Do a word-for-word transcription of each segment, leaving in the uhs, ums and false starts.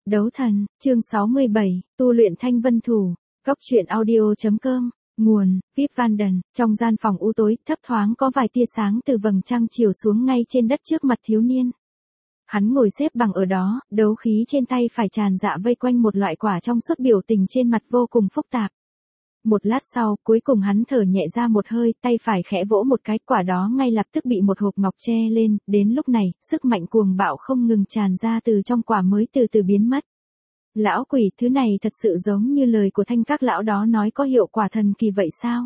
Đấu thần, chương sáu mươi bảy, tu luyện thanh vân thủ, góc truyện audio.com, nguồn, vê i pê Vanden, trong gian phòng u tối, thấp thoáng có vài tia sáng từ vầng trăng chiều xuống ngay trên đất trước mặt thiếu niên. Hắn ngồi xếp bằng ở đó, đấu khí trên tay phải tràn dạ vây quanh một loại quả trong suốt, biểu tình trên mặt vô cùng phức tạp. Một lát sau, cuối cùng hắn thở nhẹ ra một hơi, tay phải khẽ vỗ một cái, quả đó ngay lập tức bị một hộp ngọc che lên, đến lúc này, sức mạnh cuồng bạo không ngừng tràn ra từ trong quả mới từ từ biến mất. Lão quỷ, thứ này thật sự giống như lời của thanh các lão đó nói có hiệu quả thần kỳ vậy sao?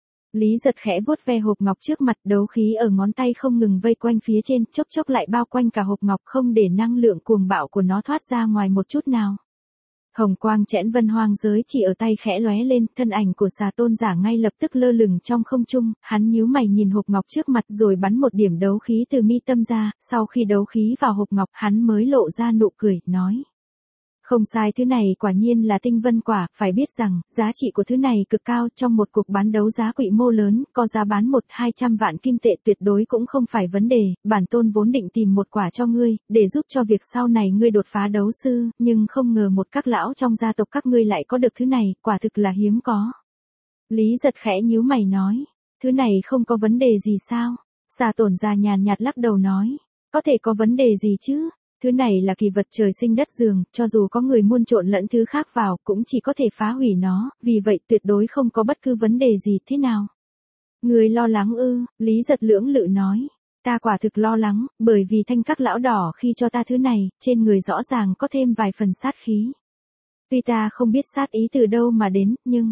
Lý Giật khẽ vuốt ve hộp ngọc trước mặt, đấu khí ở ngón tay không ngừng vây quanh phía trên, chốc chốc lại bao quanh cả hộp ngọc, không để năng lượng cuồng bạo của nó thoát ra ngoài một chút nào. Hồng quang chẽn vân hoang giới chỉ ở tay khẽ lóe lên, thân ảnh của Xà Tôn Giả ngay lập tức lơ lửng trong không trung, hắn nhíu mày nhìn hộp ngọc trước mặt rồi bắn một điểm đấu khí từ mi tâm ra, sau khi đấu khí vào hộp ngọc hắn mới lộ ra nụ cười, nói. Không sai, thứ này quả nhiên là tinh vân quả, phải biết rằng, giá trị của thứ này cực cao, trong một cuộc bán đấu giá quy mô lớn, có giá bán một hai trăm vạn kim tệ tuyệt đối cũng không phải vấn đề, bản tôn vốn định tìm một quả cho ngươi, để giúp cho việc sau này ngươi đột phá đấu sư, nhưng không ngờ một các lão trong gia tộc các ngươi lại có được thứ này, quả thực là hiếm có. Lý Giật khẽ nhíu mày nói, thứ này không có vấn đề gì sao? Xà Tôn Giả nhàn nhạt lắc đầu nói, có thể có vấn đề gì chứ? Thứ này là kỳ vật trời sinh đất dường, cho dù có người muôn trộn lẫn thứ khác vào, cũng chỉ có thể phá hủy nó, vì vậy tuyệt đối không có bất cứ vấn đề gì. Thế nào? Người lo lắng ư? Lý Giật lưỡng lự nói. Ta quả thực lo lắng, bởi vì thanh các lão đỏ khi cho ta thứ này, trên người rõ ràng có thêm vài phần sát khí. Tuy ta không biết sát ý từ đâu mà đến, nhưng...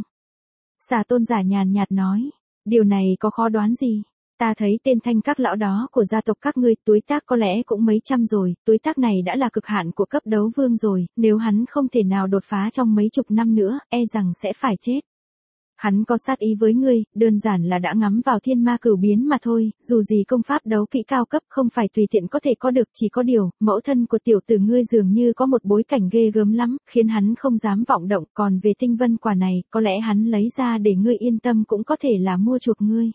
Xà Tôn Giả nhàn nhạt nói, điều này có khó đoán gì? Ta thấy tên thanh các lão đó của gia tộc các ngươi, tuổi tác có lẽ cũng mấy trăm rồi, tuổi tác này đã là cực hạn của cấp đấu vương rồi, nếu hắn không thể nào đột phá trong mấy chục năm nữa, e rằng sẽ phải chết. Hắn có sát ý với ngươi, đơn giản là đã ngắm vào thiên ma cửu biến mà thôi, dù gì công pháp đấu kỹ cao cấp không phải tùy tiện có thể có được, chỉ có điều, mẫu thân của tiểu tử ngươi dường như có một bối cảnh ghê gớm lắm, khiến hắn không dám vọng động, còn về tinh vân quả này, có lẽ hắn lấy ra để ngươi yên tâm cũng có thể là mua chuộc ngươi.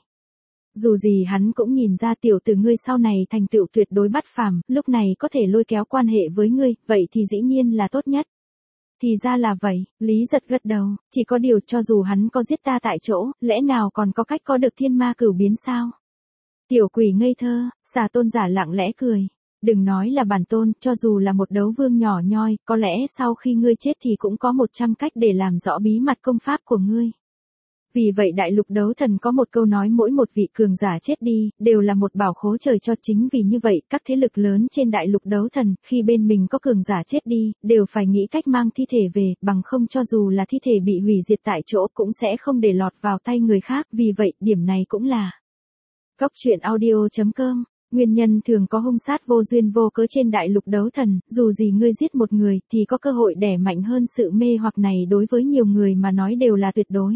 Dù gì hắn cũng nhìn ra tiểu tử ngươi sau này thành tựu tuyệt đối bất phàm, lúc này có thể lôi kéo quan hệ với ngươi, vậy thì dĩ nhiên là tốt nhất. Thì ra là vậy, Lý Giật gật đầu, chỉ có điều cho dù hắn có giết ta tại chỗ, lẽ nào còn có cách có được thiên ma cửu biến sao? Tiểu quỷ ngây thơ, Xà Tôn Giả lặng lẽ cười. Đừng nói là bản tôn, cho dù là một đấu vương nhỏ nhoi, có lẽ sau khi ngươi chết thì cũng có một trăm cách để làm rõ bí mật công pháp của ngươi. Vì vậy đại lục đấu thần có một câu nói, mỗi một vị cường giả chết đi, đều là một bảo khố trời cho. Chính vì như vậy, các thế lực lớn trên đại lục đấu thần, khi bên mình có cường giả chết đi, đều phải nghĩ cách mang thi thể về, bằng không cho dù là thi thể bị hủy diệt tại chỗ cũng sẽ không để lọt vào tay người khác, vì vậy, điểm này cũng là góc truyện audio.com. Nguyên nhân thường có hung sát vô duyên vô cớ trên đại lục đấu thần, dù gì ngươi giết một người, thì có cơ hội đẻ mạnh hơn, sự mê hoặc này đối với nhiều người mà nói đều là tuyệt đối.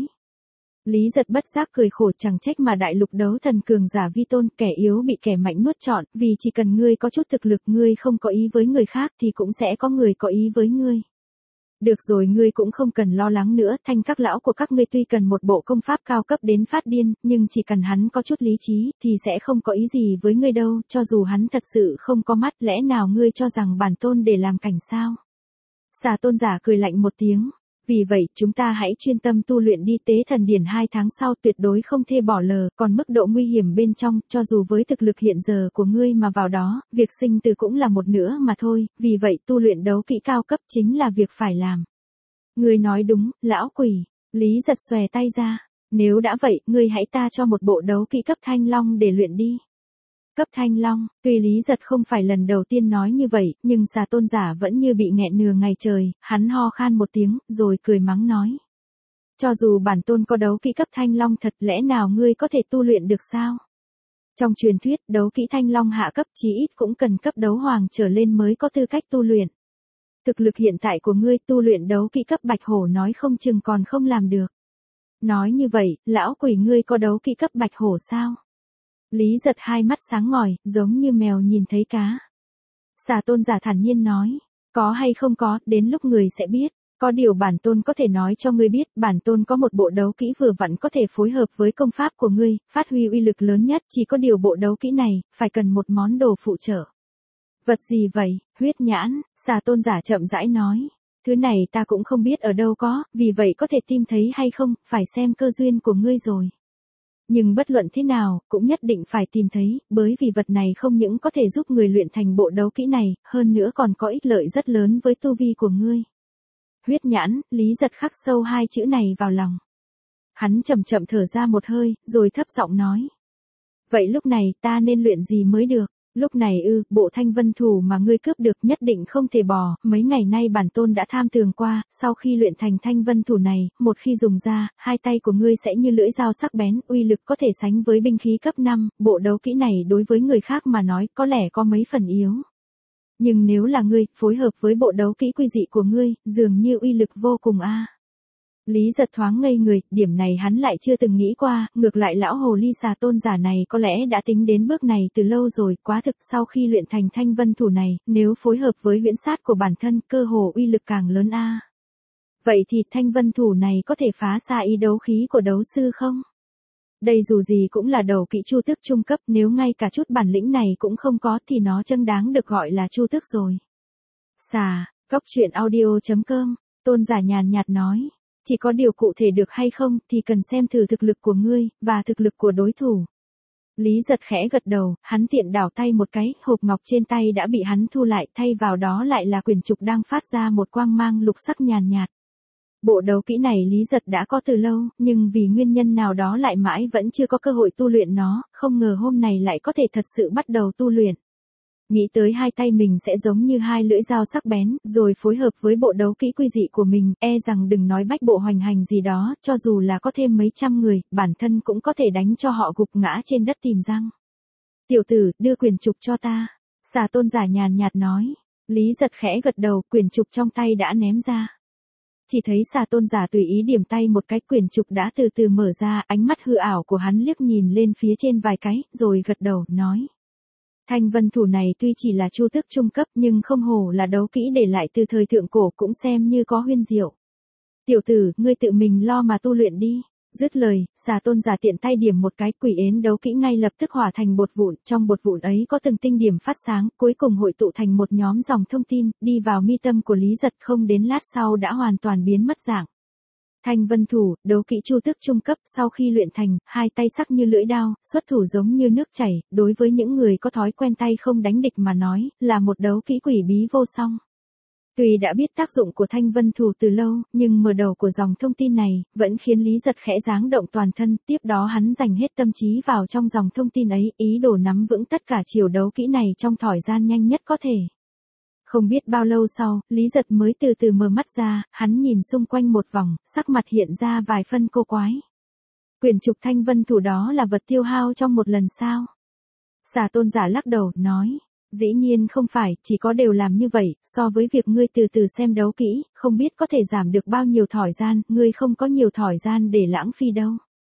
Lý Giật bất giác cười khổ, chẳng trách mà đại lục đấu thần cường giả vi tôn, kẻ yếu bị kẻ mạnh nuốt trọn, vì chỉ cần ngươi có chút thực lực, ngươi không có ý với người khác thì cũng sẽ có người có ý với ngươi. Được rồi, ngươi cũng không cần lo lắng nữa, thanh các lão của các ngươi tuy cần một bộ công pháp cao cấp đến phát điên, nhưng chỉ cần hắn có chút lý trí, thì sẽ không có ý gì với ngươi đâu, cho dù hắn thật sự không có mắt, lẽ nào ngươi cho rằng bản tôn để làm cảnh sao? Xà Tôn Giả cười lạnh một tiếng. Vì vậy, chúng ta hãy chuyên tâm tu luyện đi, tế thần điển hai tháng sau tuyệt đối không thể bỏ lờ, còn mức độ nguy hiểm bên trong, cho dù với thực lực hiện giờ của ngươi mà vào đó, việc sinh tử cũng là một nữa mà thôi, vì vậy tu luyện đấu kỹ cao cấp chính là việc phải làm. Ngươi nói đúng, lão quỷ, Lý Giật xòe tay ra, nếu đã vậy, ngươi hãy ta cho một bộ đấu kỹ cấp thanh long để luyện đi. Cấp thanh long, tuy Lý Giật không phải lần đầu tiên nói như vậy, nhưng Xà Tôn Giả vẫn như bị nghẹn nửa ngày trời, hắn ho khan một tiếng, rồi cười mắng nói. Cho dù bản tôn có đấu kỹ cấp thanh long thật, lẽ nào ngươi có thể tu luyện được sao? Trong truyền thuyết, đấu kỹ thanh long hạ cấp chí ít cũng cần cấp đấu hoàng trở lên mới có tư cách tu luyện. Thực lực hiện tại của ngươi tu luyện đấu kỹ cấp bạch hổ nói không chừng còn không làm được. Nói như vậy, lão quỷ ngươi có đấu kỹ cấp bạch hổ sao? Lý Giật hai mắt sáng ngời, giống như mèo nhìn thấy cá. Xà Tôn Giả thản nhiên nói, có hay không có, đến lúc người sẽ biết. Có điều bản tôn có thể nói cho ngươi biết, bản tôn có một bộ đấu kỹ vừa vặn có thể phối hợp với công pháp của ngươi, phát huy uy lực lớn nhất, chỉ có điều bộ đấu kỹ này, phải cần một món đồ phụ trợ. Vật gì vậy? Huyết nhãn, Xà Tôn giả chậm rãi nói. Thứ này ta cũng không biết ở đâu có, vì vậy có thể tìm thấy hay không, phải xem cơ duyên của ngươi rồi. Nhưng bất luận thế nào, cũng nhất định phải tìm thấy, bởi vì vật này không những có thể giúp người luyện thành bộ đấu kỹ này, hơn nữa còn có ích lợi rất lớn với tu vi của ngươi. Huyết nhãn, Lý Giật khắc sâu hai chữ này vào lòng. Hắn chậm chậm thở ra một hơi, rồi thấp giọng nói. Vậy lúc này ta nên luyện gì mới được? Lúc này ư, bộ thanh vân thủ mà ngươi cướp được nhất định không thể bỏ, mấy ngày nay bản tôn đã tham tường qua, sau khi luyện thành thanh vân thủ này, một khi dùng ra, hai tay của ngươi sẽ như lưỡi dao sắc bén, uy lực có thể sánh với binh khí cấp năm, bộ đấu kỹ này đối với người khác mà nói có lẽ có mấy phần yếu. Nhưng nếu là ngươi, phối hợp với bộ đấu kỹ quy dị của ngươi, dường như uy lực vô cùng a. Lý Giật thoáng ngây người, điểm này hắn lại chưa từng nghĩ qua, ngược lại lão hồ ly Xà Tôn giả này có lẽ đã tính đến bước này từ lâu rồi, quá thực sau khi luyện thành thanh vân thủ này, nếu phối hợp với huyễn sát của bản thân, cơ hồ uy lực càng lớn a. Vậy thì thanh vân thủ này có thể phá xa ý đấu khí của đấu sư không? Đây dù gì cũng là đầu kỹ chu tước trung cấp, nếu ngay cả chút bản lĩnh này cũng không có thì nó chân đáng được gọi là chu tước rồi. Xà, cốc truyện audio chấm com, Tôn giả nhàn nhạt nói. Chỉ có điều cụ thể được hay không thì cần xem thử thực lực của ngươi, và thực lực của đối thủ. Lý Giật khẽ gật đầu, hắn tiện đảo tay một cái, hộp ngọc trên tay đã bị hắn thu lại, thay vào đó lại là quyển trục đang phát ra một quang mang lục sắc nhàn nhạt. Bộ đấu kỹ này Lý Giật đã có từ lâu, nhưng vì nguyên nhân nào đó lại mãi vẫn chưa có cơ hội tu luyện nó, không ngờ hôm này lại có thể thật sự bắt đầu tu luyện. Nghĩ tới hai tay mình sẽ giống như hai lưỡi dao sắc bén, rồi phối hợp với bộ đấu kỹ quy dị của mình, e rằng đừng nói bách bộ hoành hành gì đó, cho dù là có thêm mấy trăm người, bản thân cũng có thể đánh cho họ gục ngã trên đất tìm răng. Tiểu tử, đưa quyển trục cho ta. Xà Tôn giả nhàn nhạt nói. Lý Giật khẽ gật đầu, quyển trục trong tay đã ném ra. Chỉ thấy Xà Tôn giả tùy ý điểm tay một cái, quyển trục đã từ từ mở ra, ánh mắt hư ảo của hắn liếc nhìn lên phía trên vài cái, rồi gật đầu, nói. Thanh vân thủ này tuy chỉ là chu tước trung cấp nhưng không hổ là đấu kỹ để lại từ thời thượng cổ, cũng xem như có huyên diệu. Tiểu tử, ngươi tự mình lo mà tu luyện đi. Dứt lời, Xà Tôn giả tiện tay điểm một cái, quỷ ến đấu kỹ ngay lập tức hỏa thành bột vụn, trong bột vụn ấy có từng tinh điểm phát sáng, cuối cùng hội tụ thành một nhóm dòng thông tin, đi vào mi tâm của Lý Giật, không đến lát sau đã hoàn toàn biến mất dạng. Thanh vân thủ, đấu kỹ chu tước trung cấp, sau khi luyện thành, hai tay sắc như lưỡi đao, xuất thủ giống như nước chảy, đối với những người có thói quen tay không đánh địch mà nói, là một đấu kỹ quỷ bí vô song. Tuy đã biết tác dụng của thanh vân thủ từ lâu, nhưng mở đầu của dòng thông tin này, vẫn khiến Lý Giật khẽ giáng động toàn thân, tiếp đó hắn dành hết tâm trí vào trong dòng thông tin ấy, ý đồ nắm vững tất cả chiều đấu kỹ này trong thỏi gian nhanh nhất có thể. Không biết bao lâu sau, Lý Giật mới từ từ mở mắt ra, hắn nhìn xung quanh một vòng, sắc mặt hiện ra vài phân cô quái. Quyển trục thanh vân thủ đó là vật tiêu hao trong một lần sao? Xà Tôn giả lắc đầu, nói. Dĩ nhiên không phải, chỉ có đều làm như vậy, so với việc ngươi từ từ xem đấu kỹ, không biết có thể giảm được bao nhiêu thỏi gian, ngươi không có nhiều thỏi gian để lãng phí đâu.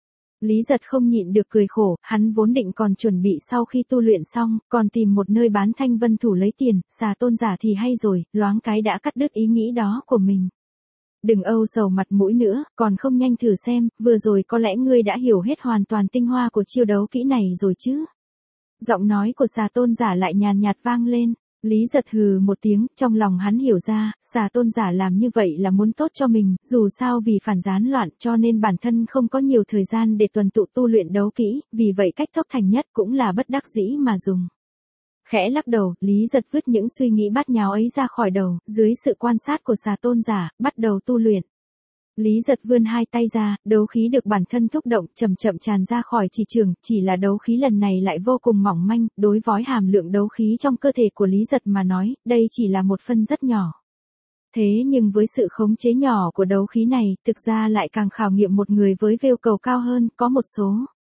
Lý Giật không nhịn được cười khổ, hắn vốn định còn chuẩn bị sau khi tu luyện xong, còn tìm một nơi bán thanh vân thủ lấy tiền, Xà Tôn giả thì hay rồi, loáng cái đã cắt đứt ý nghĩ đó của mình. Đừng âu sầu mặt mũi nữa, còn không nhanh thử xem, vừa rồi có lẽ ngươi đã hiểu hết hoàn toàn tinh hoa của chiêu đấu kỹ này rồi chứ. Giọng nói của Xà Tôn giả lại nhàn nhạt vang lên. Lý Giật hừ một tiếng, trong lòng hắn hiểu ra, Xà Tôn giả làm như vậy là muốn tốt cho mình, dù sao vì phản gián loạn cho nên bản thân không có nhiều thời gian để tuần tụ tu luyện đấu kỹ, vì vậy cách thốc thành nhất cũng là bất đắc dĩ mà dùng. Khẽ lắc đầu, Lý Giật vứt những suy nghĩ bát nháo ấy ra khỏi đầu, dưới sự quan sát của Xà Tôn giả, bắt đầu tu luyện. Lý Giật vươn hai tay ra, đấu khí được bản thân thúc động, chậm chậm tràn ra khỏi chỉ trường, chỉ là đấu khí lần này lại vô cùng mỏng manh, đối với hàm lượng đấu khí trong cơ thể của Lý Giật mà nói, đây chỉ là một phân rất nhỏ. Thế nhưng với sự khống chế nhỏ của đấu khí này, thực ra lại càng khảo nghiệm một người với yêu cầu cao hơn, có một số.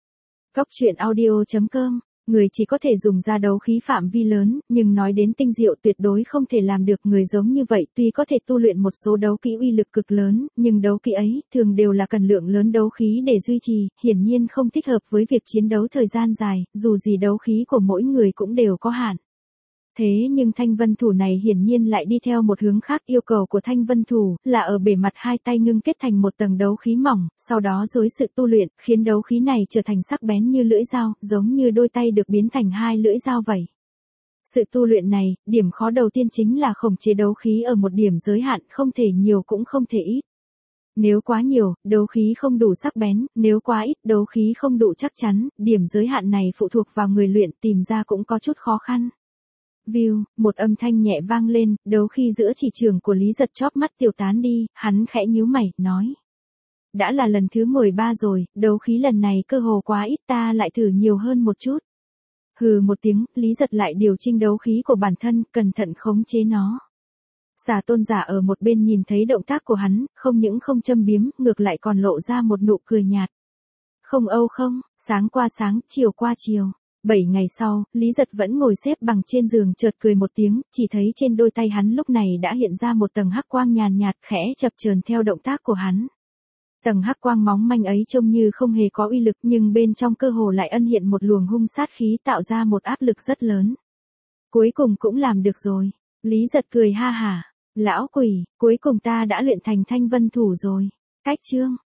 Cốc truyện audio chấm com, người chỉ có thể dùng ra đấu khí phạm vi lớn, nhưng nói đến tinh diệu tuyệt đối không thể làm được. Người giống như vậy tuy có thể tu luyện một số đấu kỹ uy lực cực lớn, nhưng đấu kỹ ấy thường đều là cần lượng lớn đấu khí để duy trì, hiển nhiên không thích hợp với việc chiến đấu thời gian dài, dù gì đấu khí của mỗi người cũng đều có hạn. Thế nhưng thanh vân thủ này hiển nhiên lại đi theo một hướng khác, yêu cầu của thanh vân thủ là ở bề mặt hai tay ngưng kết thành một tầng đấu khí mỏng, sau đó dưới sự tu luyện, khiến đấu khí này trở thành sắc bén như lưỡi dao, giống như đôi tay được biến thành hai lưỡi dao vậy. Sự tu luyện này, điểm khó đầu tiên chính là khống chế đấu khí ở một điểm giới hạn, không thể nhiều cũng không thể ít. Nếu quá nhiều, đấu khí không đủ sắc bén, nếu quá ít, đấu khí không đủ chắc chắn, điểm giới hạn này phụ thuộc vào người luyện, tìm ra cũng có chút khó khăn. View, một âm thanh nhẹ vang lên, đấu khí giữa chỉ trường của Lý Giật chóp mắt tiêu tán đi, hắn khẽ nhíu mày, nói. Đã là lần thứ mười ba rồi, đấu khí lần này cơ hồ quá ít, ta lại thử nhiều hơn một chút. Hừ một tiếng, Lý Giật lại điều chỉnh đấu khí của bản thân, cẩn thận khống chế nó. Xà Tôn giả ở một bên nhìn thấy động tác của hắn, không những không châm biếm, ngược lại còn lộ ra một nụ cười nhạt. Không âu không, sáng qua sáng, chiều qua chiều. Bảy ngày sau, Lý Giật vẫn ngồi xếp bằng trên giường chợt cười một tiếng, chỉ thấy trên đôi tay hắn lúc này đã hiện ra một tầng hắc quang nhàn nhạt khẽ chập chờn theo động tác của hắn. Tầng hắc quang móng manh ấy trông như không hề có uy lực nhưng bên trong cơ hồ lại ẩn hiện một luồng hung sát khí tạo ra một áp lực rất lớn. Cuối cùng cũng làm được rồi. Lý Giật cười ha hả. Lão quỷ, cuối cùng ta đã luyện thành Thanh Vân Thủ rồi. Cách chương.